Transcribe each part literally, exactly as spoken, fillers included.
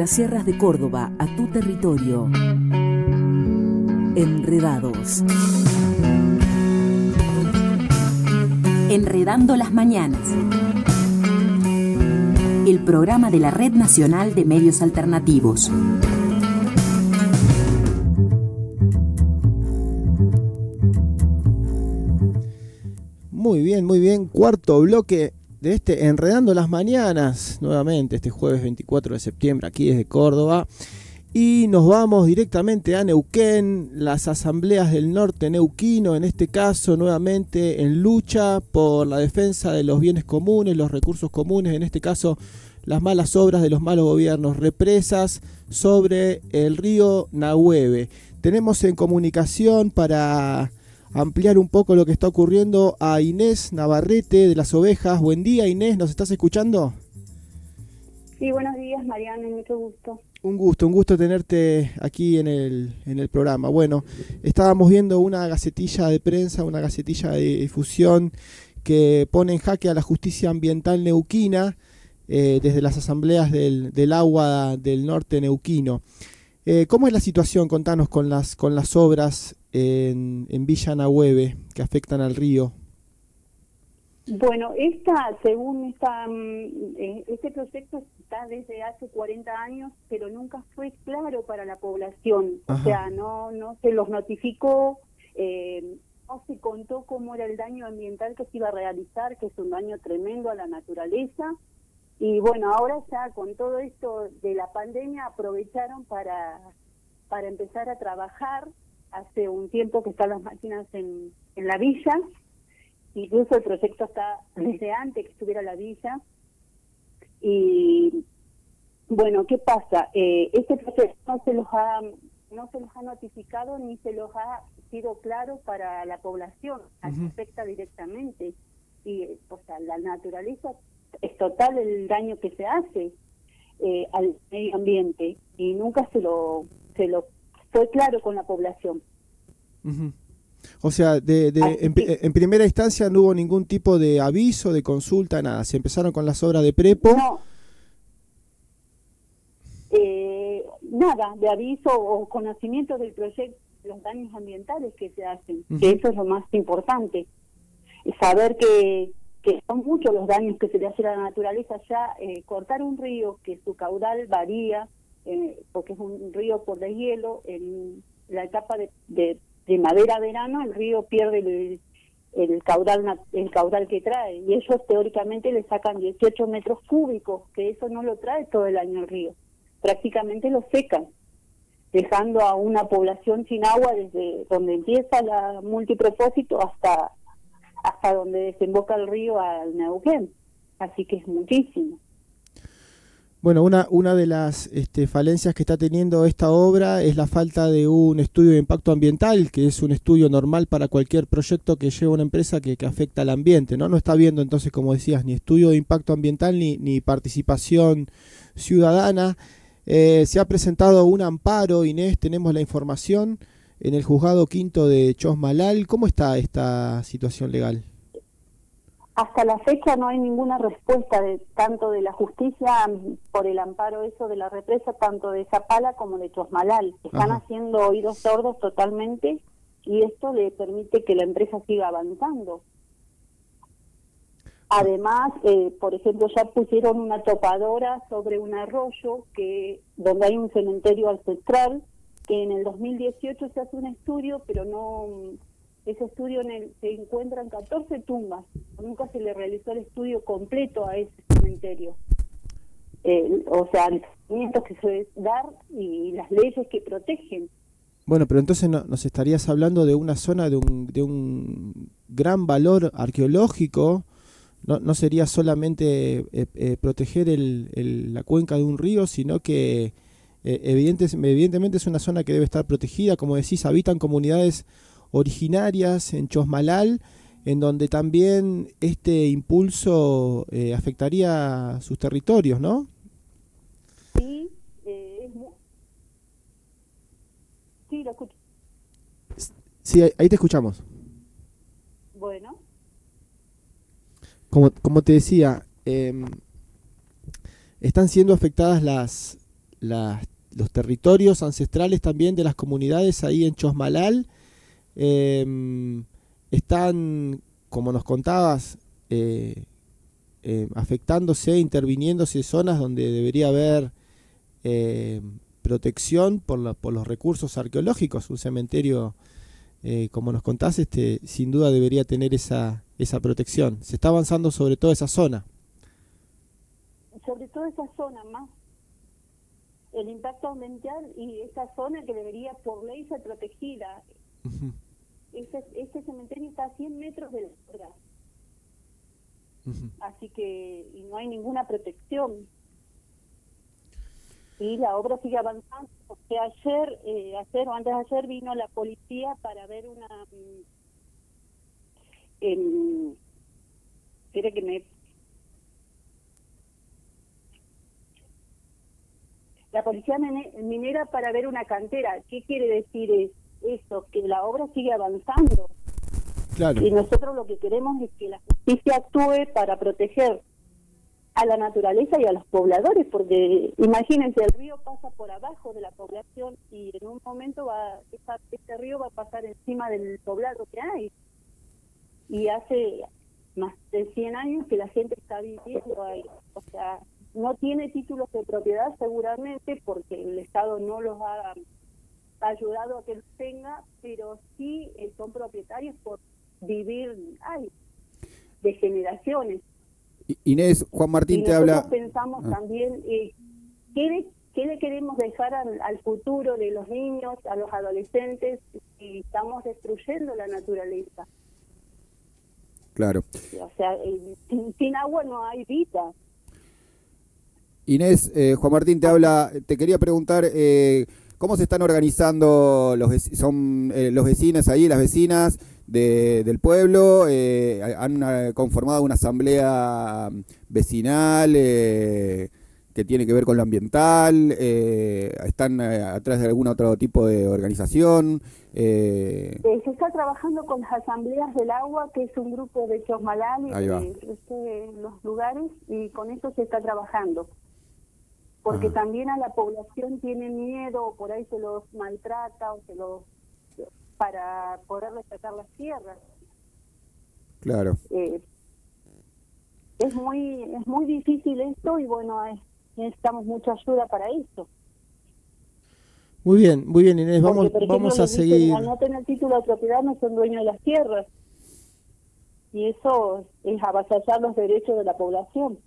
las sierras de Córdoba a tu territorio. Enredados. Enredando las mañanas. El programa de la Red Nacional de Medios Alternativos. Muy bien, muy bien. Cuarto bloque de este Enredando las Mañanas, nuevamente este jueves veinticuatro de septiembre, aquí desde Córdoba. Y nos vamos directamente a Neuquén, las asambleas del norte neuquino, en este caso nuevamente en lucha por la defensa de los bienes comunes, los recursos comunes, en este caso las malas obras de los malos gobiernos, represas sobre el río Nahueve. Tenemos en comunicación para ampliar un poco lo que está ocurriendo a Inés Navarrete de Las Ovejas. Buen día, Inés, ¿nos estás escuchando? Sí, buenos días, Mariana, mucho gusto. Un gusto, un gusto tenerte aquí en el, en el programa. Bueno, estábamos viendo una gacetilla de prensa, una gacetilla de difusión que pone en jaque a la justicia ambiental neuquina eh, desde las asambleas del, del agua del norte neuquino. Eh, ¿Cómo es la situación? Contanos con las, con las obras en, en Villa Nahueve que afectan al río. Bueno, esta, según esta, este proyecto está desde hace cuarenta años, pero nunca fue claro para la población. Ajá. O sea, no no se los notificó, eh, no se contó cómo era el daño ambiental que se iba a realizar, que es un daño tremendo a la naturaleza. Y bueno, ahora ya con todo esto de la pandemia aprovecharon para, para empezar a trabajar. Hace un tiempo que están las máquinas en, en la villa. Incluso el proyecto está desde antes que estuviera la villa. Y bueno, ¿qué pasa? Eh, este proyecto no se los ha no se los ha notificado ni se los ha sido claro para la población, uh-huh. Afecta directamente. Y o sea, la naturaleza es total el daño que se hace eh, al medio ambiente y nunca se lo se lo fue claro con la población. Uh-huh. O sea, de, de, en, en primera instancia no hubo ningún tipo de aviso, de consulta, nada. Se empezaron con las obras de prepo. No. Eh, nada, de aviso o conocimiento del proyecto, los daños ambientales que se hacen, uh-huh. Que eso es lo más importante. Saber que, que son muchos los daños que se le hace a la naturaleza. Ya eh, cortar un río que su caudal varía, eh, porque es un río por deshielo, en la etapa de... de primavera a verano el río pierde el, el caudal el caudal que trae y ellos teóricamente le sacan dieciocho metros cúbicos, que eso no lo trae todo el año el río, prácticamente lo secan, dejando a una población sin agua desde donde empieza la multipropósito hasta hasta donde desemboca el río al Neuquén, así que es muchísimo. Bueno, una, una de las este, falencias que está teniendo esta obra es la falta de un estudio de impacto ambiental, que es un estudio normal para cualquier proyecto que lleva una empresa que, que afecta al ambiente, ¿no? No está habiendo entonces, como decías, ni estudio de impacto ambiental ni, ni participación ciudadana. Eh, se ha presentado un amparo, Inés, tenemos la información, en el juzgado quinto de Chosmalal. ¿Cómo está esta situación legal? Hasta la fecha no hay ninguna respuesta de tanto de la justicia por el amparo eso de la represa, tanto de Zapala como de Chosmalal. Están Ajá. haciendo oídos sordos totalmente y esto le permite que la empresa siga avanzando. Además, eh, por ejemplo, ya pusieron una topadora sobre un arroyo que donde hay un cementerio ancestral, que en el dos mil dieciocho se hace un estudio, pero no... Ese estudio en el, se encuentran catorce tumbas. Nunca se le realizó el estudio completo a ese cementerio. Eh, o sea, los tratamientos que se debe dar y las leyes que protegen. Bueno, pero entonces no, nos estarías hablando de una zona de un, de un gran valor arqueológico. No, no sería solamente eh, eh, proteger el, el, la cuenca de un río, sino que eh, evidentes, evidentemente es una zona que debe estar protegida. Como decís, habitan comunidades originarias en Chosmalal, en donde también este impulso eh, afectaría sus territorios, ¿no? Sí, eh, es muy... sí, lo escucho. Sí, ahí te escuchamos. Bueno. Como, como te decía, eh, están siendo afectadas las, la, los territorios ancestrales también de las comunidades ahí en Chosmalal. Eh, están, como nos contabas, eh, eh, afectándose, interviniéndose zonas donde debería haber eh, protección por, la, por los recursos arqueológicos. Un cementerio, eh, como nos contás, este, sin duda debería tener esa, esa protección. Se está avanzando sobre toda esa zona. Sobre todo esa zona más, el impacto ambiental y esa zona que debería por ley ser protegida. Uh-huh. Este, este cementerio está a cien metros de la obra. Uh-huh. Así que y no hay ninguna protección. Y la obra sigue avanzando. Porque ayer, eh, ayer o antes de ayer vino la policía para ver una... Eh, quiere que me... La policía minera para ver una cantera. ¿Qué quiere decir es eso? Que la obra sigue avanzando. Claro. Y nosotros lo que queremos es que la justicia actúe para proteger a la naturaleza y a los pobladores, porque imagínense, el río pasa por abajo de la población y en un momento va esa, este río va a pasar encima del poblado que hay. Y hace más de cien años que la gente está viviendo ahí. O sea, no tiene títulos de propiedad seguramente porque el Estado no los ha ayudado a que los tenga, pero sí eh, son propietarios por vivir ahí, de generaciones. Inés, Juan Martín y te habla... Nosotros pensamos ah. también, eh, ¿qué, de, ¿qué le queremos dejar al, al futuro de los niños, a los adolescentes, si estamos destruyendo la naturaleza? Claro. O sea, eh, sin, sin agua no hay vida. Inés, eh, Juan Martín te habla, te quería preguntar, eh, ¿cómo se están organizando los, son, eh, los vecinos ahí, las vecinas de, del pueblo? Eh, ¿Han uh, conformado una asamblea vecinal eh, que tiene que ver con lo ambiental? Eh, ¿Están eh, atrás de algún otro tipo de organización? Eh, eh, se está trabajando con las asambleas del agua, que es un grupo de Chosmalal y de, de los lugares, y con eso se está trabajando. Porque Ajá. también a la población tiene miedo, por ahí se los maltrata o se los para poder rescatar las tierras. Claro. Eh, es muy es muy difícil esto y bueno, es, necesitamos mucha ayuda para esto. Muy bien, muy bien, Inés, vamos, Porque, por ejemplo, vamos a dicen, seguir. al no tener título de propiedad no son dueños de las tierras. Y eso es avasallar los derechos de la población.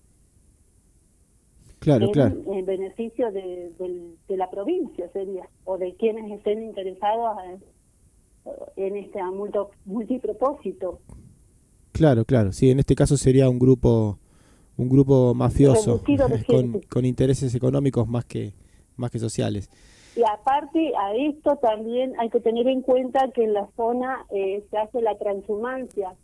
Claro, en, claro. En beneficio de, de, de la provincia sería, o de quienes estén interesados en, en este multo, multipropósito. Claro, claro, sí, en este caso sería un grupo un grupo mafioso con, con intereses económicos más que más que sociales. Y aparte a esto también hay que tener en cuenta que en la zona eh, se hace la transhumancia,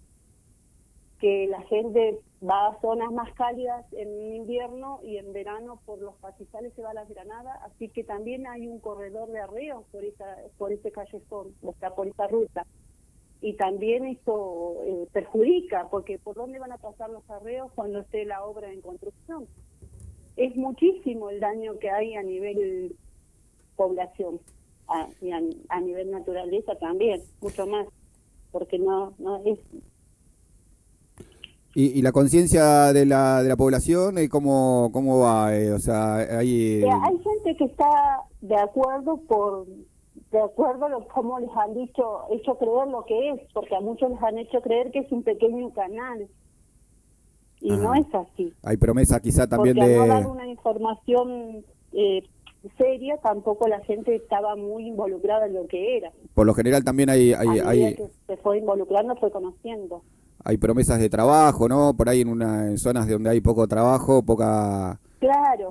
que la gente va a zonas más cálidas en invierno y en verano por los pastizales se va a las granadas, así que también hay un corredor de arreos por esa por ese callejón, o sea, por esa ruta. Y también esto eh, perjudica, porque ¿por dónde van a pasar los arreos cuando esté la obra en construcción? Es muchísimo el daño que hay a nivel población, a, y a, a nivel naturaleza también, mucho más, porque no no es... ¿Y, y la conciencia de la de la población, eh, cómo, cómo va? Eh, o sea, hay... Eh, hay gente que está de acuerdo por... de acuerdo a lo, como les han dicho, hecho creer lo que es, porque a muchos les han hecho creer que es un pequeño canal, y Ajá. no es así. Hay promesa quizá también porque de... al no dar una información eh, seria, tampoco la gente estaba muy involucrada en lo que era. Por lo general también hay... hay, a hay... que se fue involucrando, fue conociendo. Hay promesas de trabajo, ¿no? Por ahí en, una, en zonas donde hay poco trabajo, poca... Claro.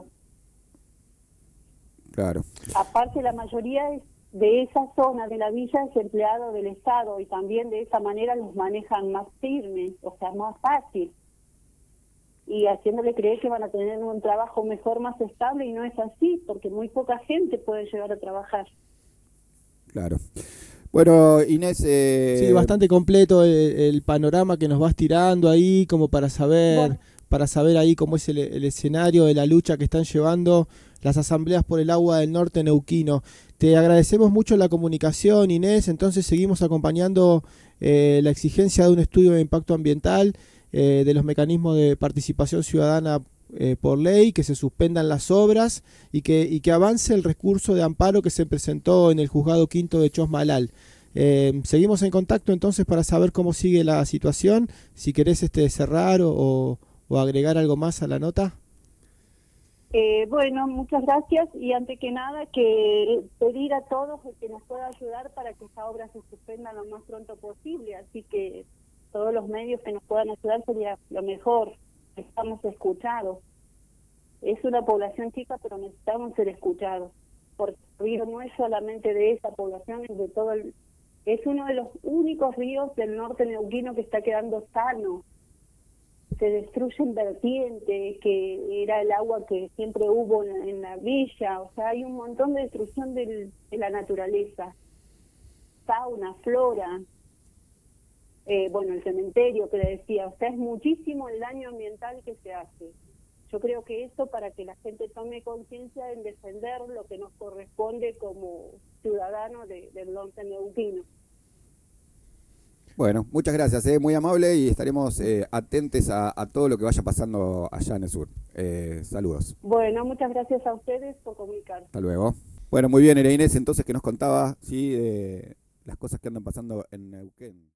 Claro. Aparte, la mayoría es de esa zona de la villa es empleado del Estado y también de esa manera los manejan más firmes, o sea, más fácil. Y haciéndole creer que van a tener un trabajo mejor, más estable, y no es así, porque muy poca gente puede llegar a trabajar. Claro. Bueno, Inés... Eh... Sí, bastante completo el, el panorama que nos vas tirando ahí, como para saber, bueno. para saber ahí cómo es el, el escenario de la lucha que están llevando las asambleas por el agua del norte neuquino. Te agradecemos mucho la comunicación, Inés, entonces seguimos acompañando eh, la exigencia de un estudio de impacto ambiental, eh, de los mecanismos de participación ciudadana eh, por ley, que se suspendan las obras y que, y que avance el recurso de amparo que se presentó en el juzgado quinto de Chosmalal. Eh, seguimos en contacto entonces para saber cómo sigue la situación, si querés este, cerrar o, o, o agregar algo más a la nota. Eh, bueno, muchas gracias y antes que nada que pedir a todos que nos pueda ayudar para que esta obra se suspenda lo más pronto posible, así que todos los medios que nos puedan ayudar sería lo mejor, estamos escuchados. Es una población chica, pero necesitamos ser escuchados, porque el río no es solamente de esa población, es de todo el... Es uno de los únicos ríos del norte neuquino que está quedando sano. Se destruyen vertientes, que era el agua que siempre hubo en, en la villa, o sea, hay un montón de destrucción del, de la naturaleza, fauna, flora, eh, bueno, el cementerio que le decía, o sea, es muchísimo el daño ambiental que se hace. Yo creo que eso, para que la gente tome conciencia en defender lo que nos corresponde como ciudadanos de, del norte neuquino. Bueno, muchas gracias, eh, muy amable y estaremos eh, atentos a, a todo lo que vaya pasando allá en el sur. Eh, saludos. Bueno, muchas gracias a ustedes por comunicar. Hasta luego. Bueno, muy bien, era Inés entonces que nos contaba, sí, de las cosas que andan pasando en Neuquén.